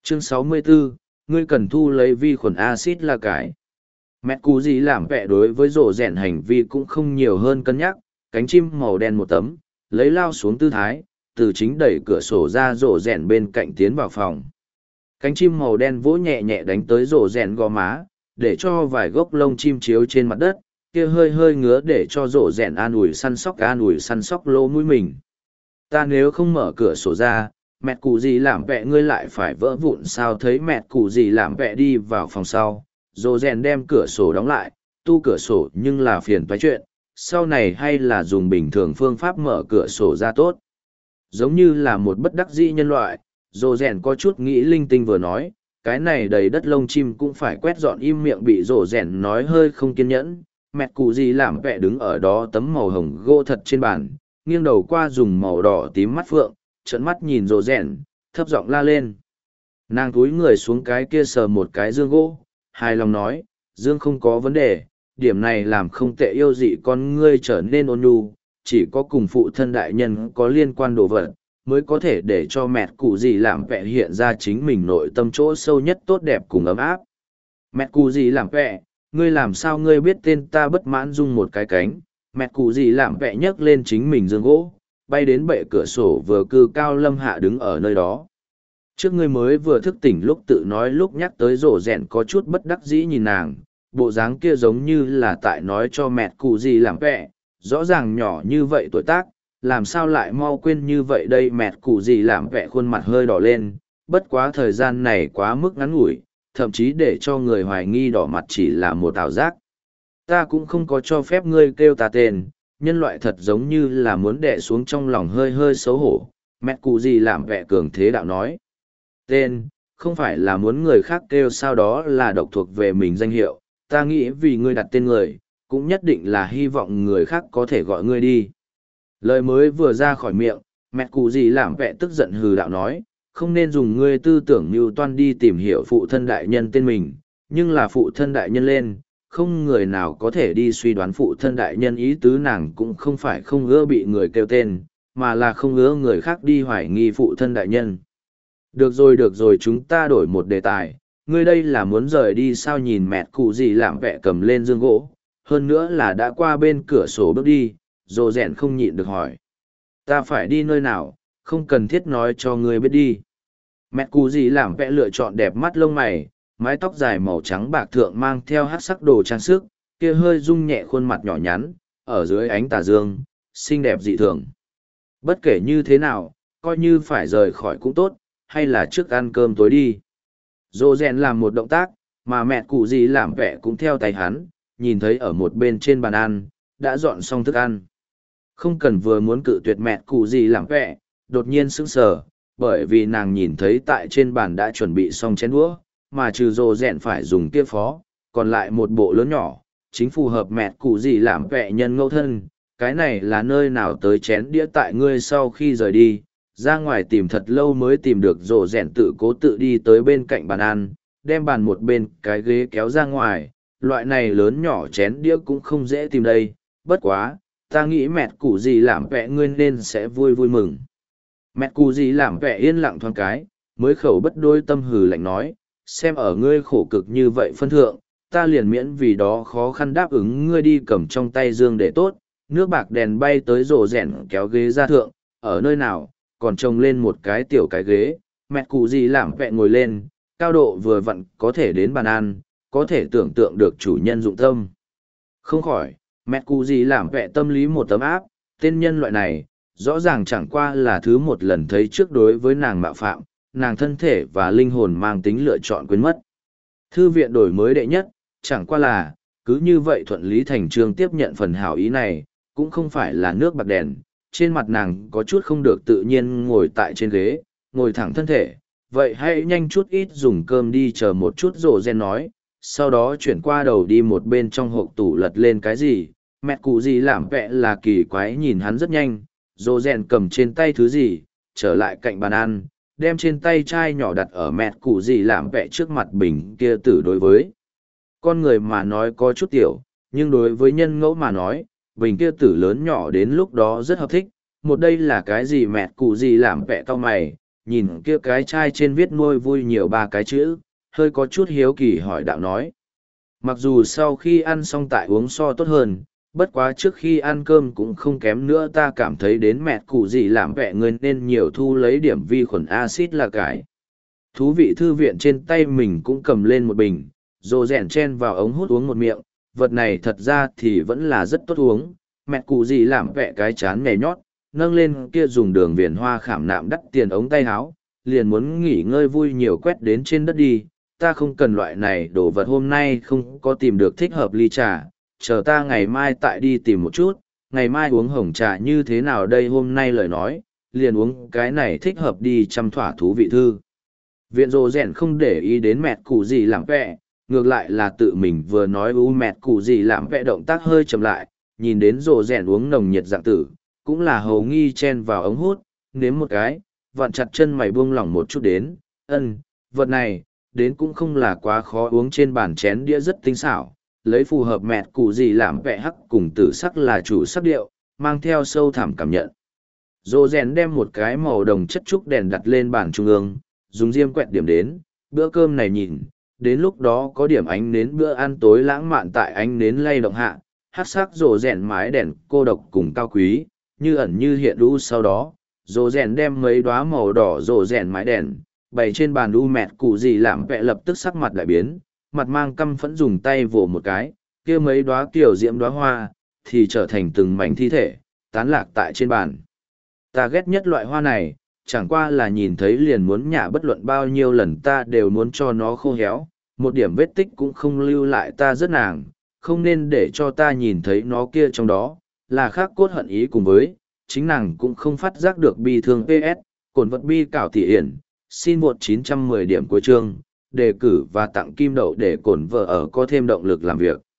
Chương 64, ngươi cần thu lấy vi khuẩn axit là cái. Mẹ cụ gì làm vẹ đối với rổ rèn hành vi cũng không nhiều hơn cân nhắc, cánh chim màu đen một tấm, lấy lao xuống tư thái, từ chính đẩy cửa sổ ra rổ rèn bên cạnh tiến vào phòng. Cánh chim màu đen vỗ nhẹ nhẹ đánh tới rổ rèn gò má, để cho vài gốc lông chim chiếu trên mặt đất, kia hơi hơi ngứa để cho rổ rèn an ủi săn sóc lỗ mũi mình. Ta nếu không mở cửa sổ ra, mẹ cụ gì làm vẹ ngươi lại phải vỡ vụn sao? Thấy mẹ cụ gì làm vẹ đi vào phòng sau, rổ rèn đem cửa sổ đóng lại, tu cửa sổ nhưng là phiền toái chuyện, sau này hay là dùng bình thường phương pháp mở cửa sổ ra tốt. Giống như là một bất đắc dĩ nhân loại, rổ rèn có chút nghĩ linh tinh vừa nói, cái này đầy đất lông chim cũng phải quét dọn. Im miệng bị rổ rèn nói hơi không kiên nhẫn. Mẹ cụ gì làm vẹ đứng ở đó tấm màu hồng gỗ thật trên bàn, nghiêng đầu qua dùng màu đỏ tím mắt phượng, trợn mắt nhìn rổ rèn, thấp giọng la lên. Nàng cúi người xuống cái kia sờ một cái dương gỗ, hài lòng nói, dương không có vấn đề, điểm này làm không tệ. Yêu dị con ngươi trở nên ôn nhu, chỉ có cùng phụ thân đại nhân có liên quan đồ vật mới có thể để cho mẹ cụ gì làm vẹ hiện ra chính mình nội tâm chỗ sâu nhất tốt đẹp cùng ấm áp. Mẹ cụ gì làm vẹ, ngươi làm sao ngươi biết tên ta? Bất mãn rung một cái cánh, mẹ cụ gì làm vẹ nhấc lên chính mình dương gỗ, bay đến bệ cửa sổ vừa cư cao lâm hạ đứng ở nơi đó. Trước ngươi mới vừa thức tỉnh lúc tự nói lúc nhắc tới rổ rèn có chút bất đắc dĩ nhìn nàng, bộ dáng kia giống như là tại nói cho mẹ cụ gì làm vẹ, rõ ràng nhỏ như vậy tuổi tác, làm sao lại mau quên như vậy đây? Mẹ cụ gì làm vẹ khuôn mặt hơi đỏ lên, bất quá thời gian này quá mức ngắn ngủi, thậm chí để cho người hoài nghi đỏ mặt chỉ là một ảo giác. Ta cũng không có cho phép ngươi kêu ta tên, nhân loại thật giống như là muốn đè xuống trong lòng hơi hơi xấu hổ. Mẹ cụ gì làm vẹ cường thế đạo nói. Tên, không phải là muốn người khác kêu sao? Đó là độc thuộc về mình danh hiệu, ta nghĩ vì ngươi đặt tên người, cũng nhất định là hy vọng người khác có thể gọi ngươi đi. Lời mới vừa ra khỏi miệng, mẹ cụ gì làm vẹ tức giận hừ đạo nói, không nên dùng ngươi tư tưởng như toan đi tìm hiểu phụ thân đại nhân tên mình, nhưng là phụ thân đại nhân lên, không người nào có thể đi suy đoán phụ thân đại nhân ý tứ. Nàng cũng không phải không ưa bị người kêu tên, mà là không ưa người khác đi hoài nghi phụ thân đại nhân. Được rồi, chúng ta đổi một đề tài, ngươi đây là muốn rời đi sao? Nhìn mẹ cụ gì làm vẹ cầm lên dương gỗ, hơn nữa là đã qua bên cửa sổ bước đi, rồ rèn không nhịn được hỏi. Ta phải đi nơi nào, không cần thiết nói cho ngươi biết đi. Mẹ cụ gì làm vẽ lựa chọn đẹp mắt lông mày, mái tóc dài màu trắng bạc thượng mang theo hát sắc đồ trang sức, kia hơi rung nhẹ khuôn mặt nhỏ nhắn, ở dưới ánh tà dương, xinh đẹp dị thường. Bất kể như thế nào, coi như phải rời khỏi cũng tốt, hay là trước ăn cơm tối đi. Rồ rèn làm một động tác, mà mẹ cụ gì làm vẽ cũng theo tay hắn, nhìn thấy ở một bên trên bàn ăn, đã dọn xong thức ăn. Không cần vừa muốn cự tuyệt mẹ cụ gì làm vẽ, đột nhiên sững sờ, bởi vì nàng nhìn thấy tại trên bàn đã chuẩn bị xong chén đũa, mà trừ rồ rèn phải dùng kia phó, còn lại một bộ lớn nhỏ, chính phù hợp mẹ cụ gì làm vẽ nhân ngẫu thân. Cái này là nơi nào tới chén đĩa? Tại ngươi sau khi rời đi, ra ngoài tìm thật lâu mới tìm được. Rồ rèn tự cố tự đi tới bên cạnh bàn ăn, đem bàn một bên cái ghế kéo ra ngoài. Loại này lớn nhỏ chén đĩa cũng không dễ tìm đây, bất quá, ta nghĩ mẹ cụ gì làm vẽ ngươi nên sẽ vui vui mừng. Mẹ cụ gì làm vẻ yên lặng thoáng cái, mới khẩu bất đôi tâm hừ lạnh nói, xem ở ngươi khổ cực như vậy phân thượng, ta liền miễn vì đó khó khăn đáp ứng ngươi đi. Cầm trong tay dương để tốt, nước bạc đèn bay tới rồ rèn kéo ghế ra thượng, ở nơi nào, còn trồng lên một cái tiểu cái ghế. Mẹ cụ gì làm vẻ ngồi lên, cao độ vừa vặn có thể đến bàn ăn, có thể tưởng tượng được chủ nhân dụng tâm. Không khỏi, mẹ cụ gì làm vẻ tâm lý một tấm áp, tên nhân loại này, rõ ràng chẳng qua là thứ một lần thấy trước đối với nàng mạo phạm, nàng thân thể và linh hồn mang tính lựa chọn quên mất. Thư viện đổi mới đệ nhất, chẳng qua là, cứ như vậy thuận lý thành trương tiếp nhận phần hảo ý này, cũng không phải là nước bạc đèn. Trên mặt nàng có chút không được tự nhiên ngồi tại trên ghế, ngồi thẳng thân thể. Vậy hãy nhanh chút ít dùng cơm đi, chờ một chút. Rồ rèn nói, sau đó chuyển qua đầu đi một bên trong hộp tủ lật lên cái gì. Mẹ cụ gì làm vẽ là kỳ quái nhìn hắn rất nhanh. Rồ rèn cầm trên tay thứ gì, trở lại cạnh bàn ăn, đem trên tay chai nhỏ đặt ở mẹ cụ gì làm vẽ trước mặt bình kia tử. Đối với con người mà nói có chút tiểu, nhưng đối với nhân ngẫu mà nói, bình kia tử lớn nhỏ đến lúc đó rất hợp thích. Một đây là cái gì? Mẹ cụ gì làm vẽ cau mày, nhìn kia cái chai trên viết nuôi vui nhiều ba cái chữ, hơi có chút hiếu kỳ hỏi đạo nói. Mặc dù sau khi ăn xong tại uống so tốt hơn, bất quá trước khi ăn cơm cũng không kém nữa, ta cảm thấy đến mẹ cụ gì làm vẹ người nên nhiều thu lấy điểm vi khuẩn axit là cái. Thú vị thư viện trên tay mình cũng cầm lên một bình, rồ rèn chen vào ống hút uống một miệng, vật này thật ra thì vẫn là rất tốt uống, mẹ cụ gì làm vẹ cái chán nhảy nhót, nâng lên kia dùng đường viền hoa khảm nạm đắt tiền ống tay áo, liền muốn nghỉ ngơi vui nhiều quét đến trên đất đi, ta không cần loại này đồ vật, hôm nay không có tìm được thích hợp ly trà, chờ ta ngày mai tại đi tìm một chút, ngày mai uống hồng trà như thế nào đây, hôm nay lời nói, liền uống cái này thích hợp đi chăm thỏa thú vị thư. Viện rồ rèn không để ý đến mẹ cụ gì làm vẹ, ngược lại là tự mình vừa nói mẹ cụ gì làm vẹ động tác hơi chậm lại, nhìn đến rồ rèn uống nồng nhiệt dạng tử, cũng là hầu nghi chen vào ống hút, nếm một cái, vặn chặt chân mày buông lỏng một chút đến, vật này, đến cũng không là quá khó uống, trên bàn chén đĩa rất tinh xảo, lấy phù hợp mẹ cụ gì làm vẹ hắc cùng tử sắc là chủ sắc điệu, mang theo sâu thẳm cảm nhận. Rồ rèn đem một cái màu đồng chất trúc đèn đặt lên bàn trung ương, dùng diêm quẹt điểm đến, bữa cơm này nhìn, đến lúc đó có điểm ánh nến bữa ăn tối lãng mạn tại ánh nến lay động hạ, hát sắc rồ rèn mái đèn cô độc cùng cao quý, như ẩn như hiện đu. Sau đó, rồ rèn đem mấy đóa màu đỏ rồ rèn mái đèn, bày trên bàn đu, mẹt cụ gì làm vẹ lập tức sắc mặt đại biến, mặt mang căm phẫn dùng tay vồ một cái, kia mấy đóa kiểu diễm đóa hoa, thì trở thành từng mảnh thi thể, tán lạc tại trên bàn. Ta ghét nhất loại hoa này, chẳng qua là nhìn thấy liền muốn nhả, bất luận bao nhiêu lần ta đều muốn cho nó khô héo, một điểm vết tích cũng không lưu lại, ta rất nàng, không nên để cho ta nhìn thấy nó kia, trong đó, là khác cốt hận ý, cùng với, chính nàng cũng không phát giác được bi thương. PS, cổn vật bi cảo thị hiển, xin một 910 điểm cuối chương, đề cử và tặng kim đậu để cổn vợ ở có thêm động lực làm việc.